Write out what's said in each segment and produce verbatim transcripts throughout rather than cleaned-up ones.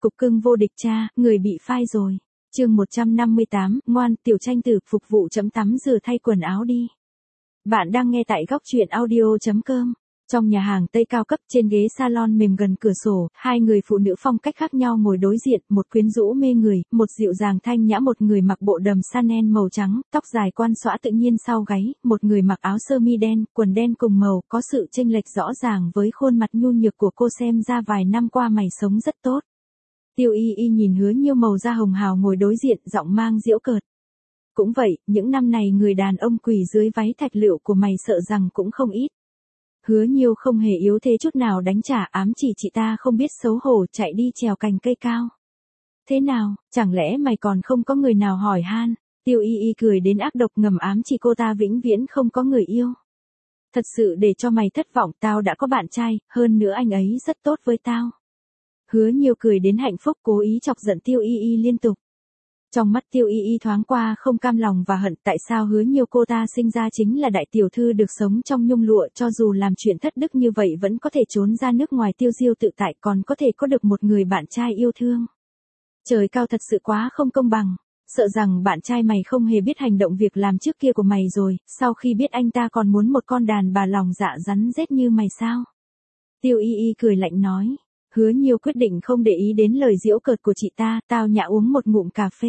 cục cưng vô địch cha, người bị phai rồi. Chương một trăm năm mươi tám, ngoan, tiểu tranh tử, phục vụ chấm tắm rửa thay quần áo đi. Bạn đang nghe tại góc truyện audio chấm com. Trong nhà hàng Tây cao cấp, trên ghế salon mềm gần cửa sổ, hai người phụ nữ phong cách khác nhau ngồi đối diện, một quyến rũ mê người, một dịu dàng thanh nhã, một người mặc bộ đầm Chanel màu trắng, tóc dài quan xõa tự nhiên sau gáy, một người mặc áo sơ mi đen, quần đen cùng màu, có sự chênh lệch rõ ràng với khuôn mặt nhu nhược của cô, xem ra vài năm qua mày sống rất tốt. Tiêu Y Y nhìn Hứa Nhiêu màu da hồng hào ngồi đối diện, giọng mang giễu cợt. Cũng vậy, những năm này người đàn ông quỳ dưới váy thạch lựu của mày sợ rằng cũng không ít. Hứa Nhiêu không hề yếu thế chút nào, đánh trả ám chỉ chị ta không biết xấu hổ, chạy đi trèo cành cây cao. Thế nào, chẳng lẽ mày còn không có người nào hỏi han? Tiêu Y Y cười đến ác độc, ngầm ám chỉ cô ta vĩnh viễn không có người yêu. Thật sự để cho mày thất vọng, tao đã có bạn trai, hơn nữa anh ấy rất tốt với tao. Hứa Nhiêu cười đến hạnh phúc, cố ý chọc giận Tiêu Y Y liên tục. Trong mắt Tiêu Y Y thoáng qua không cam lòng và hận, tại sao Hứa Nhiêu cô ta sinh ra chính là đại tiểu thư được sống trong nhung lụa, cho dù làm chuyện thất đức như vậy vẫn có thể trốn ra nước ngoài tiêu diêu tự tại, còn có thể có được một người bạn trai yêu thương. Trời cao, thật sự quá không công bằng, sợ rằng bạn trai mày không hề biết hành động việc làm trước kia của mày rồi, sau khi biết anh ta còn muốn một con đàn bà lòng dạ rắn rết như mày sao? Tiêu Y Y cười lạnh nói. Hứa Nhiêu quyết định không để ý đến lời giễu cợt của chị ta, tao nhã uống một ngụm cà phê.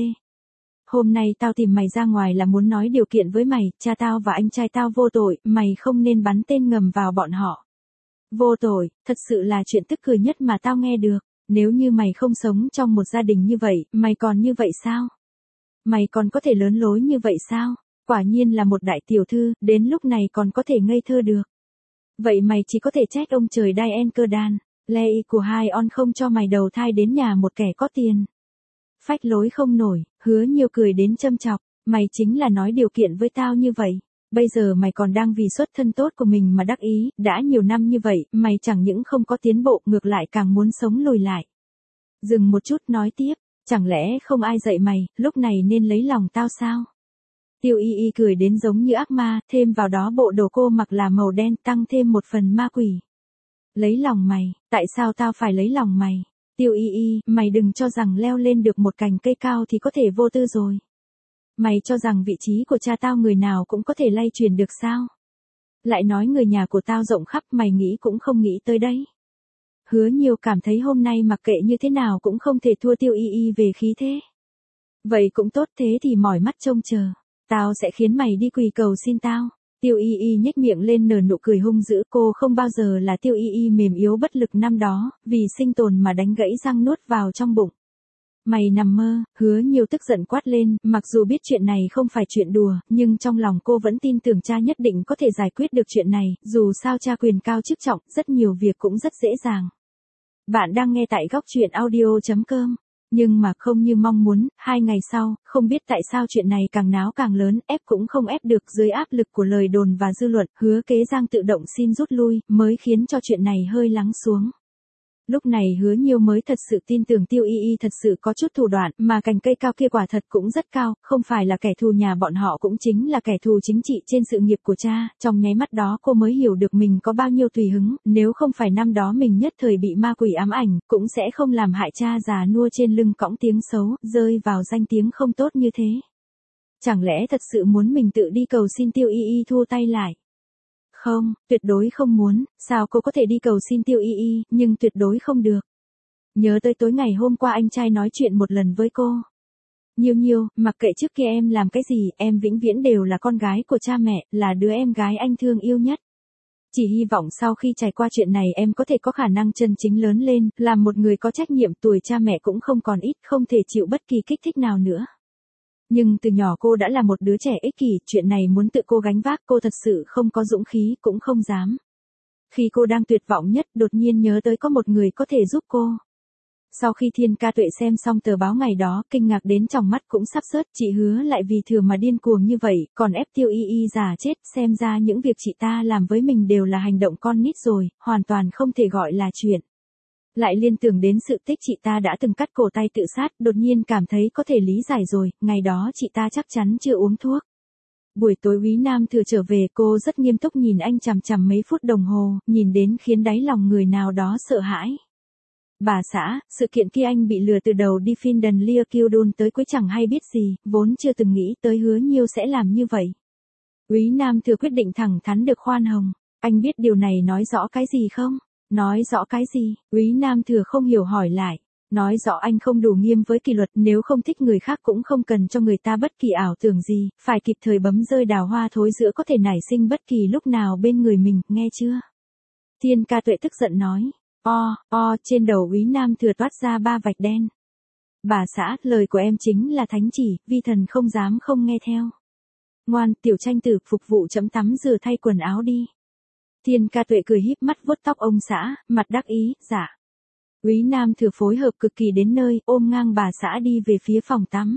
Hôm nay tao tìm mày ra ngoài là muốn nói điều kiện với mày, cha tao và anh trai tao vô tội, mày không nên bắn tên ngầm vào bọn họ. Vô tội, thật sự là chuyện tức cười nhất mà tao nghe được, nếu như mày không sống trong một gia đình như vậy, mày còn như vậy sao? Mày còn có thể lớn lối như vậy sao? Quả nhiên là một đại tiểu thư, đến lúc này còn có thể ngây thơ được. Vậy mày chỉ có thể trách ông trời Diane cơ đan. Lê y của hai on không cho mày đầu thai đến nhà một kẻ có tiền. Phách lối không nổi, Hứa Nhiêu cười đến châm chọc, mày chính là nói điều kiện với tao như vậy. Bây giờ mày còn đang vì xuất thân tốt của mình mà đắc ý, đã nhiều năm như vậy, mày chẳng những không có tiến bộ, ngược lại càng muốn sống lùi lại. Dừng một chút nói tiếp, chẳng lẽ không ai dạy mày, lúc này nên lấy lòng tao sao? Tiêu Y Y cười đến giống như ác ma, thêm vào đó bộ đồ cô mặc là màu đen, tăng thêm một phần ma quỷ. Lấy lòng mày, tại sao tao phải lấy lòng mày? Tiêu Y Y, mày đừng cho rằng leo lên được một cành cây cao thì có thể vô tư rồi. Mày cho rằng vị trí của cha tao người nào cũng có thể lay truyền được sao? Lại nói người nhà của tao rộng khắp, mày nghĩ cũng không nghĩ tới đấy. Hứa Nhiêu cảm thấy hôm nay mặc kệ như thế nào cũng không thể thua Tiêu Y Y về khí thế. Vậy cũng tốt, thế thì mỏi mắt trông chờ. Tao sẽ khiến mày đi quỳ cầu xin tao. Tiêu Y Y nhếch miệng lên nở nụ cười hung dữ, cô không bao giờ là Tiêu Y Y mềm yếu bất lực năm đó, vì sinh tồn mà đánh gãy răng nuốt vào trong bụng. Mày nằm mơ, Hứa Nhiêu tức giận quát lên, mặc dù biết chuyện này không phải chuyện đùa, nhưng trong lòng cô vẫn tin tưởng cha nhất định có thể giải quyết được chuyện này, dù sao cha quyền cao chức trọng, rất nhiều việc cũng rất dễ dàng. Bạn đang nghe tại góc truyện audio chấm com. Nhưng mà không như mong muốn, hai ngày sau, không biết tại sao chuyện này càng náo càng lớn, ép cũng không ép được, dưới áp lực của lời đồn và dư luận, Hứa Kế Giang tự động xin rút lui, mới khiến cho chuyện này hơi lắng xuống. Lúc này Hứa Nhiêu mới thật sự tin tưởng Tiêu Y Y thật sự có chút thủ đoạn, mà cành cây cao kia quả thật cũng rất cao, không phải là kẻ thù nhà bọn họ cũng chính là kẻ thù chính trị trên sự nghiệp của cha, trong nháy mắt đó cô mới hiểu được mình có bao nhiêu tùy hứng, nếu không phải năm đó mình nhất thời bị ma quỷ ám ảnh, cũng sẽ không làm hại cha già nua trên lưng cõng tiếng xấu, rơi vào danh tiếng không tốt như thế. Chẳng lẽ thật sự muốn mình tự đi cầu xin Tiêu Y Y thua tay lại? Không, tuyệt đối không muốn, sao cô có thể đi cầu xin Tiêu Y Y, nhưng tuyệt đối không được. Nhớ tới tối ngày hôm qua anh trai nói chuyện một lần với cô. Nhiêu Nhiêu, mặc kệ trước kia em làm cái gì, em vĩnh viễn đều là con gái của cha mẹ, là đứa em gái anh thương yêu nhất. Chỉ hy vọng sau khi trải qua chuyện này em có thể có khả năng chân chính lớn lên, làm một người có trách nhiệm, tuổi cha mẹ cũng không còn ít, không thể chịu bất kỳ kích thích nào nữa. Nhưng từ nhỏ cô đã là một đứa trẻ ích kỷ, chuyện này muốn tự cô gánh vác, cô thật sự không có dũng khí, cũng không dám. Khi cô đang tuyệt vọng nhất, đột nhiên nhớ tới có một người có thể giúp cô. Sau khi Thiên Ca Tuệ xem xong tờ báo ngày đó, kinh ngạc đến tròng mắt cũng sắp sớt, chị Hứa lại vì thừa mà điên cuồng như vậy, còn ép Tiêu Y Y già chết, xem ra những việc chị ta làm với mình đều là hành động con nít rồi, hoàn toàn không thể gọi là chuyện. Lại liên tưởng đến sự tích chị ta đã từng cắt cổ tay tự sát, đột nhiên cảm thấy có thể lý giải rồi, ngày đó chị ta chắc chắn chưa uống thuốc. Buổi tối Úy Nam Thừa trở về, cô rất nghiêm túc nhìn anh chằm chằm mấy phút đồng hồ, nhìn đến khiến đáy lòng người nào đó sợ hãi. Bà xã, sự kiện kia anh bị lừa từ đầu đi Finlandia Kildun tới cuối chẳng hay biết gì, vốn chưa từng nghĩ tới Hứa Nhiêu sẽ làm như vậy. Úy Nam Thừa quyết định thẳng thắn được khoan hồng. Anh biết điều này nói rõ cái gì không? Nói rõ cái gì? Úy Nam Thừa không hiểu hỏi lại. Nói rõ anh không đủ nghiêm với kỷ luật, nếu không thích người khác cũng không cần cho người ta bất kỳ ảo tưởng gì, phải kịp thời bấm rơi đào hoa thối giữa có thể nảy sinh bất kỳ lúc nào bên người mình, nghe chưa? Thiên Ca Tuệ tức giận nói. O, o, trên đầu Úy Nam Thừa toát ra ba vạch đen. Bà xã, lời của em chính là thánh chỉ, vi thần không dám không nghe theo. Ngoan, tiểu tranh tử, phục vụ chấm tắm rửa thay quần áo đi. Thiên Ca Tuệ cười híp mắt vuốt tóc ông xã, mặt đắc ý, dạ. Úy Nam Thừa phối hợp cực kỳ đến nơi, ôm ngang bà xã đi về phía phòng tắm.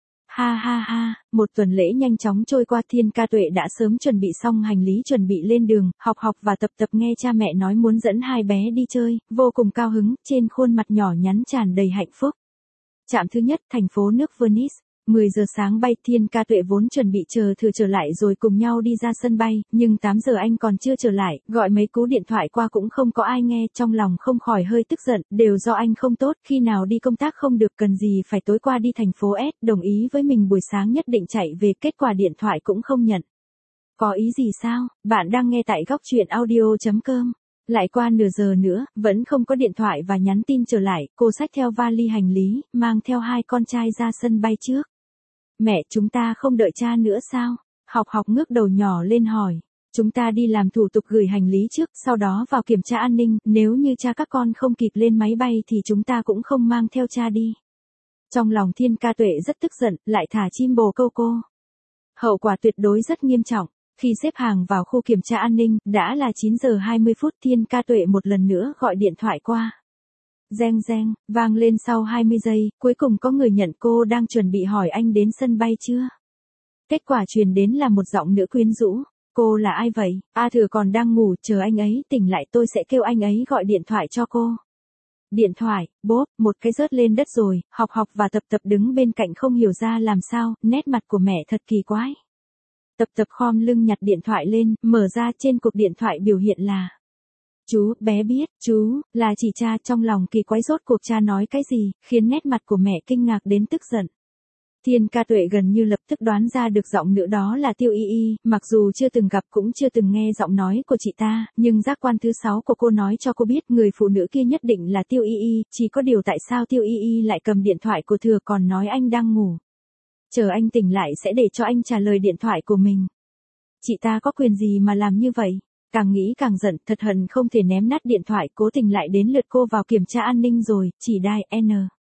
Ha ha ha, một tuần lễ nhanh chóng trôi qua. Thiên Ca Tuệ đã sớm chuẩn bị xong hành lý chuẩn bị lên đường, học học và tập tập nghe cha mẹ nói muốn dẫn hai bé đi chơi, vô cùng cao hứng, trên khuôn mặt nhỏ nhắn tràn đầy hạnh phúc. Trạm thứ nhất, thành phố nước Venice. mười giờ sáng bay. Thiên Ca Tuệ vốn chuẩn bị chờ Thừa trở lại rồi cùng nhau đi ra sân bay, nhưng tám giờ anh còn chưa trở lại, gọi mấy cú điện thoại qua cũng không có ai nghe, trong lòng không khỏi hơi tức giận, đều do anh không tốt, khi nào đi công tác không được cần gì phải tối qua đi thành phố S, đồng ý với mình buổi sáng nhất định chạy về, kết quả điện thoại cũng không nhận. Có ý gì sao? Bạn đang nghe tại góc truyện audio chấm com. Lại qua nửa giờ nữa, vẫn không có điện thoại và nhắn tin trở lại, cô xách theo vali hành lý, mang theo hai con trai ra sân bay trước. Mẹ, chúng ta không đợi cha nữa sao? Học học ngước đầu nhỏ lên hỏi. Chúng ta đi làm thủ tục gửi hành lý trước, sau đó vào kiểm tra an ninh, nếu như cha các con không kịp lên máy bay thì chúng ta cũng không mang theo cha đi. Trong lòng Thiên Ca Tuệ rất tức giận, lại thả chim bồ câu cô. Hậu quả tuyệt đối rất nghiêm trọng. Khi xếp hàng vào khu kiểm tra an ninh, đã là chín giờ hai mươi phút, Thiên Ca Tuệ một lần nữa gọi điện thoại qua. Reng reng, vang lên sau hai mươi giây, cuối cùng có người nhận cô đang chuẩn bị hỏi anh đến sân bay chưa. Kết quả truyền đến là một giọng nữ quyến rũ. Cô là ai vậy? A Thừa còn đang ngủ, chờ anh ấy tỉnh lại tôi sẽ kêu anh ấy gọi điện thoại cho cô. Điện thoại, bốp, một cái rớt lên đất rồi, học học và tập tập đứng bên cạnh không hiểu ra làm sao, nét mặt của mẹ thật kỳ quái. Tập tập khom lưng nhặt điện thoại lên, mở ra trên cuộc điện thoại biểu hiện là. Chú, bé biết, chú, là chỉ cha. Trong lòng kỳ quái rốt cuộc cha nói cái gì, khiến nét mặt của mẹ kinh ngạc đến tức giận. Thiên Ca Tuệ gần như lập tức đoán ra được giọng nữ đó là Tiêu Y Y, mặc dù chưa từng gặp cũng chưa từng nghe giọng nói của chị ta, nhưng giác quan thứ sáu của cô nói cho cô biết người phụ nữ kia nhất định là Tiêu Y Y, chỉ có điều tại sao Tiêu Y Y lại cầm điện thoại của Thừa còn nói anh đang ngủ. Chờ anh tỉnh lại sẽ để cho anh trả lời điện thoại của mình. Chị ta có quyền gì mà làm như vậy? Càng nghĩ càng giận, thật hận không thể ném nát điện thoại, cố tình lại đến lượt cô vào kiểm tra an ninh rồi, chỉ đai N.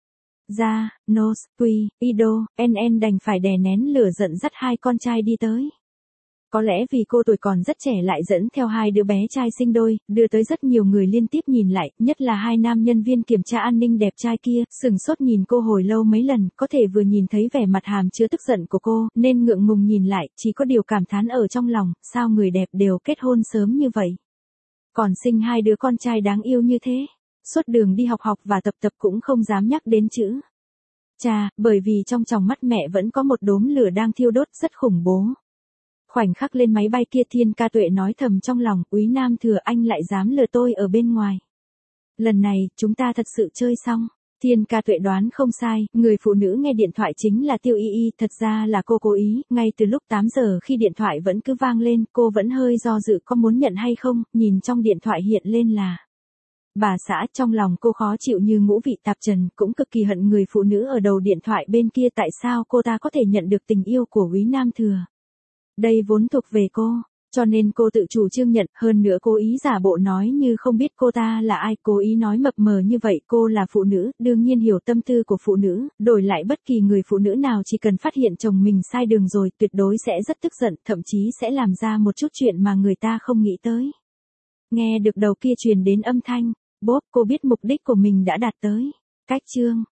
Ra, Nos, Quy, Ido, en en đành phải đè nén lửa giận dắt hai con trai đi tới. Có lẽ vì cô tuổi còn rất trẻ lại dẫn theo hai đứa bé trai sinh đôi, đưa tới rất nhiều người liên tiếp nhìn lại, nhất là hai nam nhân viên kiểm tra an ninh đẹp trai kia, sừng sốt nhìn cô hồi lâu mấy lần, có thể vừa nhìn thấy vẻ mặt hàm chứa tức giận của cô, nên ngượng ngùng nhìn lại, chỉ có điều cảm thán ở trong lòng, sao người đẹp đều kết hôn sớm như vậy. Còn sinh hai đứa con trai đáng yêu như thế, suốt đường đi học học và tập tập cũng không dám nhắc đến chữ cha, bởi vì trong tròng mắt mẹ vẫn có một đốm lửa đang thiêu đốt rất khủng bố. Khoảnh khắc lên máy bay kia Thiên Ca Tuệ nói thầm trong lòng, Úy Nam Thừa anh lại dám lừa tôi ở bên ngoài. Lần này, chúng ta thật sự chơi xong. Thiên Ca Tuệ đoán không sai, người phụ nữ nghe điện thoại chính là Tiêu Y Y, thật ra là cô cố ý, ngay từ lúc tám giờ khi điện thoại vẫn cứ vang lên, cô vẫn hơi do dự có muốn nhận hay không, nhìn trong điện thoại hiện lên là. Bà xã, trong lòng cô khó chịu như ngũ vị tạp trần, cũng cực kỳ hận người phụ nữ ở đầu điện thoại bên kia, tại sao cô ta có thể nhận được tình yêu của Úy Nam Thừa. Đây vốn thuộc về cô, cho nên cô tự chủ trương nhận, hơn nữa cố ý giả bộ nói như không biết cô ta là ai, cố ý nói mập mờ như vậy, cô là phụ nữ, đương nhiên hiểu tâm tư của phụ nữ, đổi lại bất kỳ người phụ nữ nào chỉ cần phát hiện chồng mình sai đường rồi, tuyệt đối sẽ rất tức giận, thậm chí sẽ làm ra một chút chuyện mà người ta không nghĩ tới. Nghe được đầu kia truyền đến âm thanh, bốp, cô biết mục đích của mình đã đạt tới. Cách chương